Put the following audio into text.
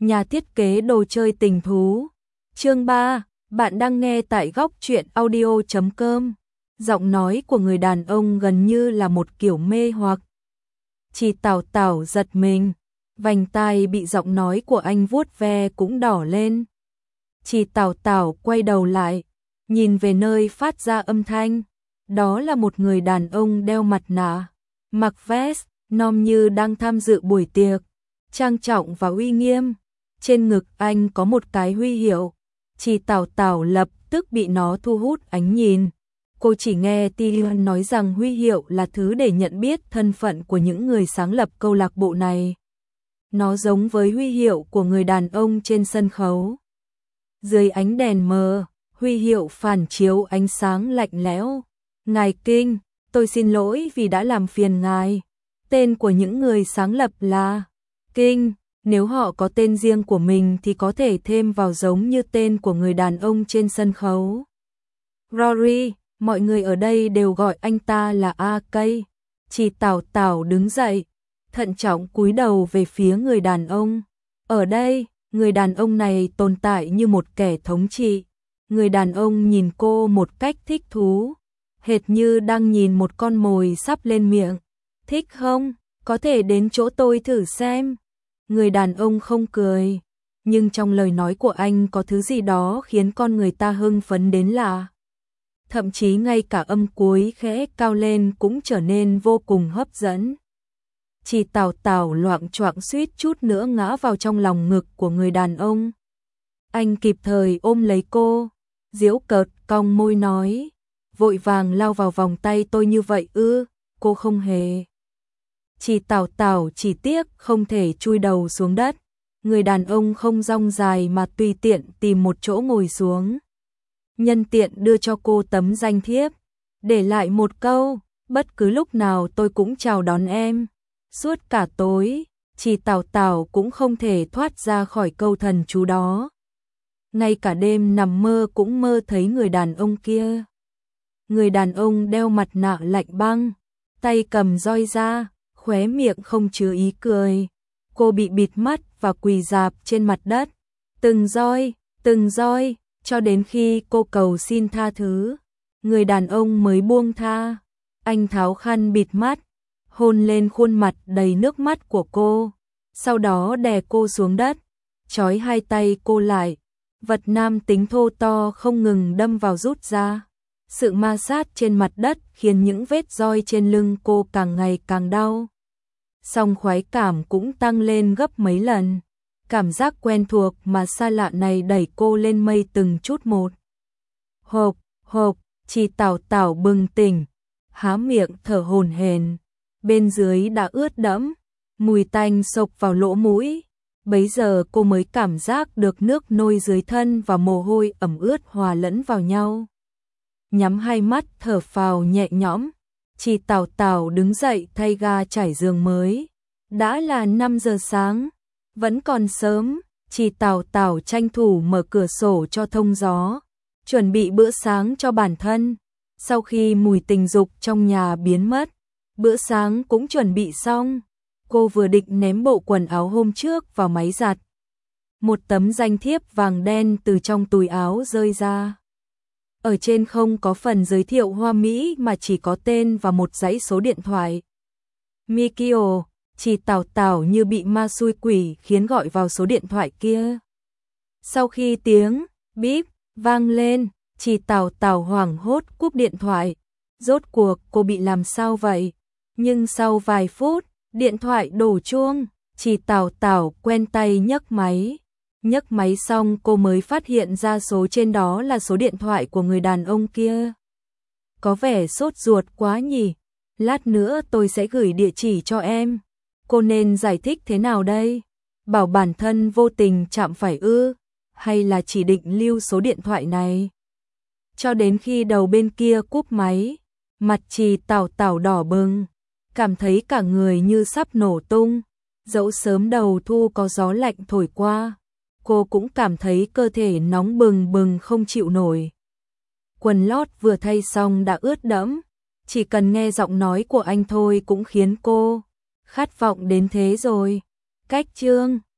nhà thiết kế đồ chơi tình thú. Chương 3, bạn đang nghe tại góc truyện audio.com. Giọng nói của người đàn ông gần như là một kiểu mê hoặc. Chỉ Tảo Tảo giật mình, vành tai bị giọng nói của anh vuốt ve cũng đỏ lên. Chỉ Tảo Tảo quay đầu lại, nhìn về nơi phát ra âm thanh. Đó là một người đàn ông đeo mặt nạ, mặc vest, nom như đang tham dự buổi tiệc, trang trọng và uy nghiêm. Trên ngực anh có một cái huy hiệu. Chỉ Tảo Tảo lập tức bị nó thu hút ánh nhìn. Cô chỉ nghe Tyrion nói rằng huy hiệu là thứ để nhận biết thân phận của những người sáng lập câu lạc bộ này. Nó giống với huy hiệu của người đàn ông trên sân khấu. Dưới ánh đèn mờ, huy hiệu phản chiếu ánh sáng lạnh lẽo. Ngài King, tôi xin lỗi vì đã làm phiền ngài. Tên của những người sáng lập là King. Nếu họ có tên riêng của mình thì có thể thêm vào giống như tên của người đàn ông trên sân khấu. Rory, mọi người ở đây đều gọi anh ta là AK. Chỉ Tảo Tảo đứng dậy, thận trọng cúi đầu về phía người đàn ông. Ở đây, người đàn ông này tồn tại như một kẻ thống trị. Người đàn ông nhìn cô một cách thích thú, hệt như đang nhìn một con mồi sắp lên miệng. Thích không? Có thể đến chỗ tôi thử xem. Người đàn ông không cười, nhưng trong lời nói của anh có thứ gì đó khiến con người ta hưng phấn đến lạ. Thậm chí ngay cả âm cuối khẽ cao lên cũng trở nên vô cùng hấp dẫn. Chỉ Tảo Tảo loạng choạng suýt chút nữa ngã vào trong lòng ngực của người đàn ông. Anh kịp thời ôm lấy cô, giễu cợt cong môi nói, vội vàng lao vào vòng tay tôi như vậy ư? Cô không hề. Chỉ Tảo Tảo chỉ tiếc không thể chui đầu xuống đất. Người đàn ông không rong dài mà tùy tiện tìm một chỗ ngồi xuống. Nhân tiện đưa cho cô tấm danh thiếp, để lại một câu, bất cứ lúc nào tôi cũng chào đón em. Suốt cả tối, Chỉ Tảo Tảo cũng không thể thoát ra khỏi câu thần chú đó. Ngay cả đêm nằm mơ cũng mơ thấy người đàn ông kia. Người đàn ông đeo mặt nạ lạnh băng, tay cầm roi ra, khóe miệng không chứa ý cười. Cô bị bịt mắt và quỳ rạp trên mặt đất. Từng roi, cho đến khi cô cầu xin tha thứ, người đàn ông mới buông tha. Anh tháo khăn bịt mắt, hôn lên khuôn mặt đầy nước mắt của cô, sau đó đè cô xuống đất, trói hai tay cô lại. Vật nam tính thô to không ngừng đâm vào rút ra. Sự ma sát trên mặt đất khiến những vết roi trên lưng cô càng ngày càng đau. Song khoái cảm cũng tăng lên gấp mấy lần. Cảm giác quen thuộc mà xa lạ này đẩy cô lên mây từng chút một. Hộp, Chỉ Tảo Tảo bừng tỉnh, há miệng thở hổn hển. Bên dưới đã ướt đẫm, mùi tanh xộc vào lỗ mũi. Bấy giờ cô mới cảm giác được nước nôi dưới thân và mồ hôi ẩm ướt hòa lẫn vào nhau. Nhắm hai mắt thở phào nhẹ nhõm, Chỉ Tảo Tảo đứng dậy thay ga trải giường mới. Đã là 5 giờ sáng, vẫn còn sớm. Chỉ Tảo Tảo tranh thủ mở cửa sổ cho thông gió, chuẩn bị bữa sáng cho bản thân. Sau khi mùi tình dục trong nhà biến mất, bữa sáng cũng chuẩn bị xong. Cô vừa định ném bộ quần áo hôm trước vào máy giặt. Một tấm danh thiếp vàng đen từ trong túi áo rơi ra. Ở trên không có phần giới thiệu hoa mỹ mà chỉ có tên và một dãy số điện thoại. Mikio. Chỉ Tảo Tảo như bị ma xui quỷ khiến gọi vào số điện thoại kia. Sau khi tiếng bíp vang lên, Chỉ Tảo Tảo hoảng hốt cúp điện thoại. Rốt cuộc cô bị làm sao vậy? Nhưng sau vài phút, điện thoại đổ chuông. Chỉ Tảo Tảo quen tay nhấc máy. Nhấc máy xong cô mới phát hiện ra số trên đó là số điện thoại của người đàn ông kia. Có vẻ sốt ruột quá nhỉ? Lát nữa tôi sẽ gửi địa chỉ cho em. Cô nên giải thích thế nào đây? Bảo bản thân vô tình chạm phải ư? Hay là chỉ định lưu số điện thoại này? Cho đến khi đầu bên kia cúp máy, mặt Chỉ Tảo Tảo đỏ bừng, cảm thấy cả người như sắp nổ tung. Dẫu sớm đầu thu có gió lạnh thổi qua, cô cũng cảm thấy cơ thể nóng bừng bừng không chịu nổi. Quần lót vừa thay xong đã ướt đẫm, chỉ cần nghe giọng nói của anh thôi cũng khiến cô khát vọng đến thế rồi. Cách chương